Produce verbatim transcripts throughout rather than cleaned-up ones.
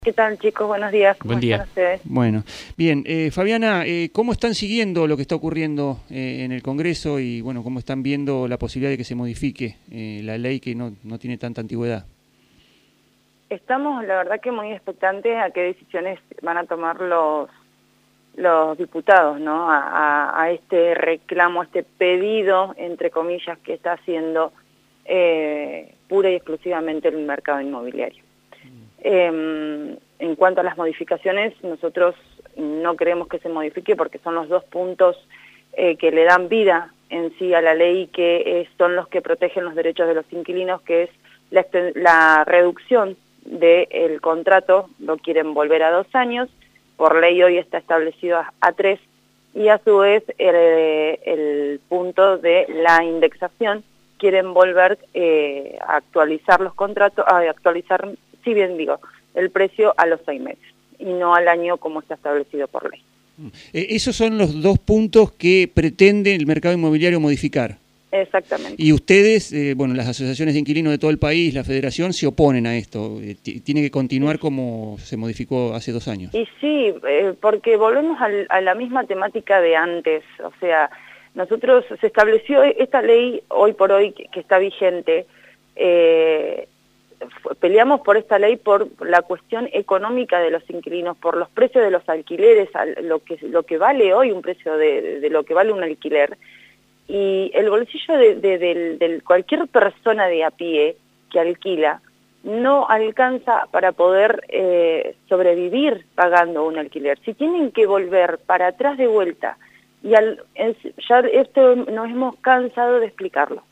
¿Qué tal, chicos? Buenos días. ¿Cómo Buen día. están ustedes? Bueno, bien. Eh, Fabiana, eh, ¿cómo están siguiendo lo que está ocurriendo eh, en el Congreso y bueno, cómo están viendo la posibilidad de que se modifique eh, la ley que no, no tiene tanta antigüedad? Estamos, la verdad, que muy expectantes a qué decisiones van a tomar los los diputados, ¿no? A, a, a este reclamo, a este pedido, entre comillas, que está haciendo eh, pura y exclusivamente el mercado inmobiliario. Eh, en cuanto a las modificaciones, nosotros no queremos que se modifique porque son los dos puntos eh, que le dan vida en sí a la ley, que eh, son los que protegen los derechos de los inquilinos, que es la, la reducción del contrato, lo quieren volver a dos años, por ley hoy está establecido a, a tres, y a su vez el, el punto de la indexación, quieren volver eh, a actualizar los contratos, a actualizar, si bien digo, el precio a los seis meses y no al año como está establecido por ley. Eh, esos son los dos puntos que pretende el mercado inmobiliario modificar. Exactamente. Y ustedes, eh, bueno, las asociaciones de inquilinos de todo el país, la federación, se oponen a esto. Eh, tiene que continuar como se modificó hace dos años. Y sí, eh, porque volvemos al, a la misma temática de antes. O sea, nosotros se estableció esta ley hoy por hoy que, que está vigente. Eh, peleamos por esta ley por la cuestión económica de los inquilinos, por los precios de los alquileres, lo que, lo que vale hoy un precio de, de, de lo que vale un alquiler. Y el bolsillo de, de, de, de cualquier persona de a pie que alquila no alcanza para poder eh, sobrevivir pagando un alquiler. Si tienen que volver para atrás de vuelta, y al, ya esto nos hemos cansado de explicarlo.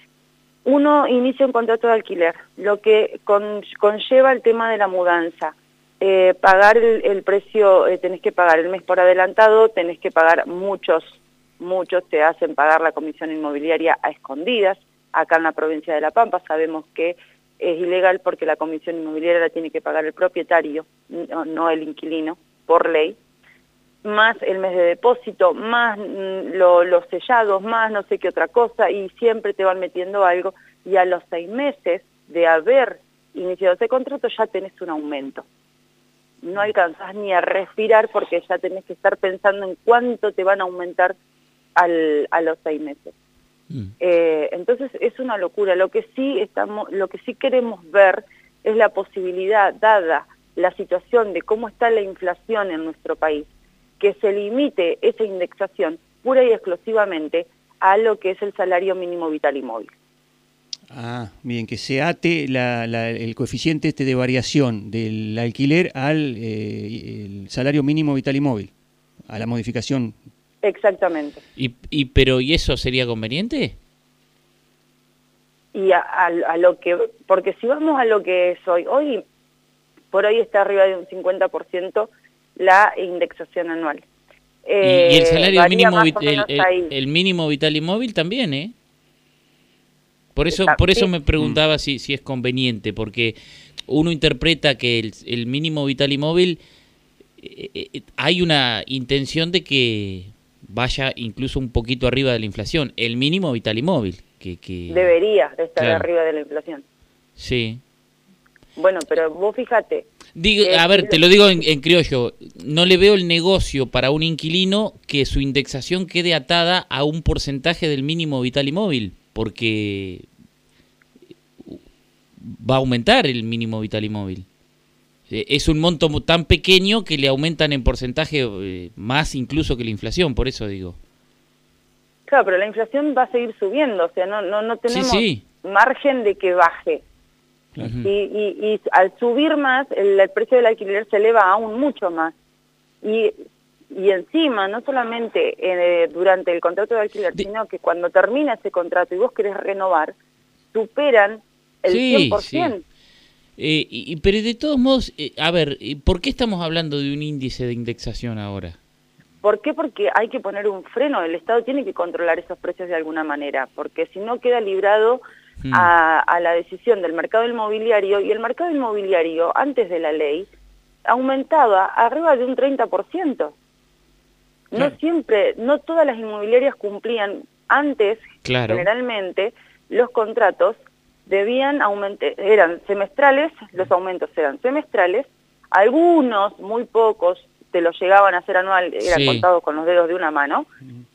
Uno inicia un contrato de alquiler, lo que con, conlleva el tema de la mudanza, eh, pagar el, el precio, eh, tenés que pagar el mes por adelantado, tenés que pagar muchos, muchos te hacen pagar la comisión inmobiliaria a escondidas. Acá en la provincia de La Pampa sabemos que es ilegal porque la comisión inmobiliaria la tiene que pagar el propietario, no, no el inquilino, por ley, más el mes de depósito, más lo, los sellados, más no sé qué otra cosa, y siempre te van metiendo algo, y a los seis meses de haber iniciado ese contrato ya tenés un aumento. No alcanzás ni a respirar porque ya tenés que estar pensando en cuánto te van a aumentar al, a los seis meses. Mm. Eh, entonces es una locura. Lo que sí estamos, lo que sí queremos ver es la posibilidad, dada la situación de cómo está la inflación en nuestro país, que se limite esa indexación pura y exclusivamente a lo que es el salario mínimo vital y móvil. Ah, bien, que se ate la, la, el coeficiente este de variación del alquiler al eh, el salario mínimo vital y móvil, a la modificación. Exactamente. ¿Y, y pero y eso sería conveniente? Y a, a, a lo que, porque si vamos a lo que es hoy, hoy por hoy está arriba de un cincuenta por ciento la indexación anual. Eh, y, y el salario mínimo, el, el, el mínimo vital y móvil también, ¿eh? Por eso, por eso me preguntaba si, si es conveniente, porque uno interpreta que el, el mínimo vital y móvil, eh, eh, hay una intención de que vaya incluso un poquito arriba de la inflación, el mínimo vital y móvil. Que, que... Debería de estar claro. arriba de la inflación. Sí. Bueno, pero vos fíjate. Digo, a ver, te lo digo en, en criollo, no le veo el negocio para un inquilino que su indexación quede atada a un porcentaje del mínimo vital y móvil, porque va a aumentar el mínimo vital y móvil. Es un monto tan pequeño que le aumentan en porcentaje eh, más incluso que la inflación, por eso digo. Claro, pero la inflación va a seguir subiendo, o sea, no, no, no tenemos sí, sí. margen de que baje. Uh-huh. y, y, y al subir más, el, el precio del alquiler se eleva aún mucho más. Y, y encima, no solamente eh, durante el contrato de alquiler, de... sino que cuando termina ese contrato y vos querés renovar, superan el sí, cien por ciento. Sí. Eh, y, pero de todos modos, eh, a ver, ¿por qué estamos hablando de un índice de indexación ahora? ¿Por qué? Porque hay que poner un freno, el Estado tiene que controlar esos precios de alguna manera, porque si no queda librado hmm. a, a la decisión del mercado inmobiliario, y el mercado inmobiliario, antes de la ley, aumentaba arriba de un treinta por ciento. No claro. siempre, no todas las inmobiliarias cumplían antes, claro. generalmente, los contratos debían aumentar, eran semestrales, los aumentos eran semestrales, Algunos, muy pocos, te lo llegaban a hacer anual, eran sí. contados con los dedos de una mano,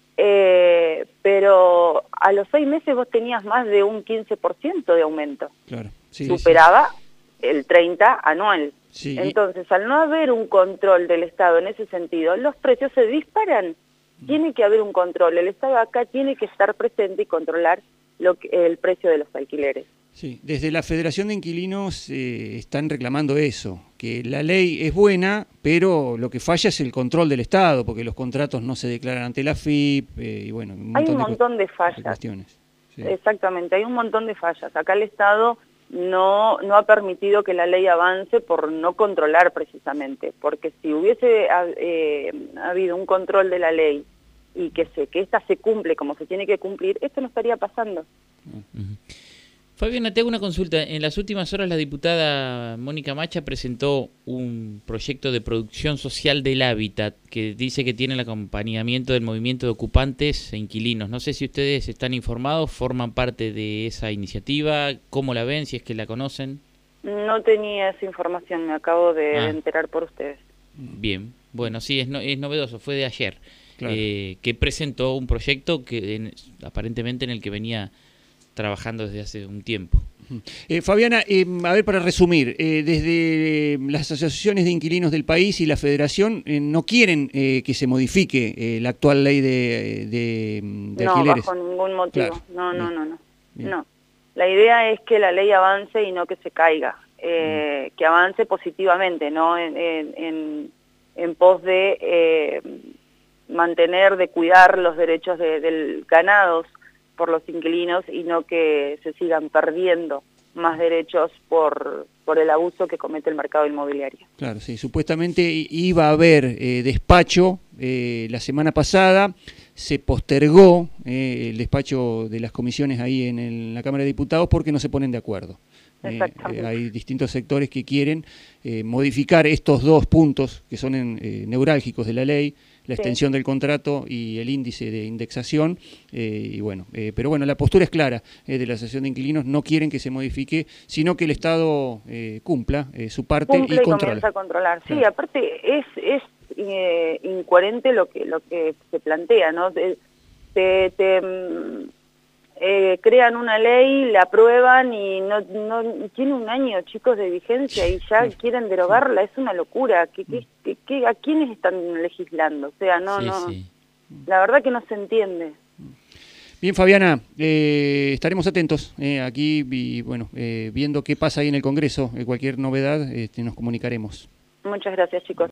eh, pero a los seis meses vos tenías más de un quince por ciento de aumento. Claro. Sí, Superaba sí. el treinta anual. Sí. Entonces, al no haber un control del Estado en ese sentido, los precios se disparan. Tiene que haber un control. El Estado acá tiene que estar presente y controlar lo que, el precio de los alquileres. Sí, desde la Federación de Inquilinos eh, están reclamando eso, que la ley es buena, pero lo que falla es el control del Estado, porque los contratos no se declaran ante la F I P, eh, y bueno, un hay un de montón de fallas. De cuestiones. Sí. Exactamente, hay un montón de fallas. Acá el Estado no, no ha permitido que la ley avance por no controlar precisamente, porque si hubiese eh, habido un control de la ley y que, se, que esta se cumple como se tiene que cumplir, esto no estaría pasando. Uh-huh. Fabiana, te hago una consulta. En las últimas horas la diputada Mónica Macha presentó un proyecto de producción social del hábitat que dice que tiene el acompañamiento del movimiento de ocupantes e inquilinos. No sé si ustedes están informados, forman parte de esa iniciativa, ¿cómo la ven, si es que la conocen? No tenía esa información, me acabo de, ah. de enterar por ustedes. Bien, bueno, sí, es, no, es novedoso, fue de ayer, claro. eh, que presentó un proyecto que en, aparentemente en el que venía trabajando desde hace un tiempo. Eh, Fabiana, eh, a ver, para resumir, eh, desde las asociaciones de inquilinos del país y la Federación eh, no quieren eh, que se modifique eh, la actual ley de, de, de no, alquileres. No, bajo ningún motivo. Claro. No, no, no, no, Bien. no. La idea es que la ley avance y no que se caiga, eh, que avance positivamente, no en, en, en, en pos de eh, mantener, de cuidar los derechos de, del ganados por los inquilinos y no que se sigan perdiendo más derechos por, por el abuso que comete el mercado inmobiliario. Claro, sí, supuestamente iba a haber eh, despacho eh, la semana pasada, se postergó eh, el despacho de las comisiones ahí en, el, en la Cámara de Diputados porque no se ponen de acuerdo. Eh, eh, hay distintos sectores que quieren eh, modificar estos dos puntos que son en, eh, neurálgicos de la ley, la sí. extensión del contrato y el índice de indexación, eh, y bueno, eh, pero bueno, la postura es clara eh, de la Asociación de Inquilinos, no quieren que se modifique, sino que el Estado eh, cumpla eh, su parte Cumple y, y controle. comienza a controlar. Sí, claro. Aparte es, es eh, incoherente lo que lo que se plantea, ¿no? Te, te, te eh, crean una ley, la aprueban y no, no tiene un año, chicos, de vigencia y ya sí. quieren derogarla. Es una locura. ¿Qué, qué, qué, qué, ¿A quiénes están legislando? O sea, no, sí, no. Sí. La verdad que no se entiende. Bien, Fabiana, eh, estaremos atentos eh, aquí y bueno, eh, viendo qué pasa ahí en el Congreso. Eh, cualquier novedad este, nos comunicaremos. Muchas gracias, chicos.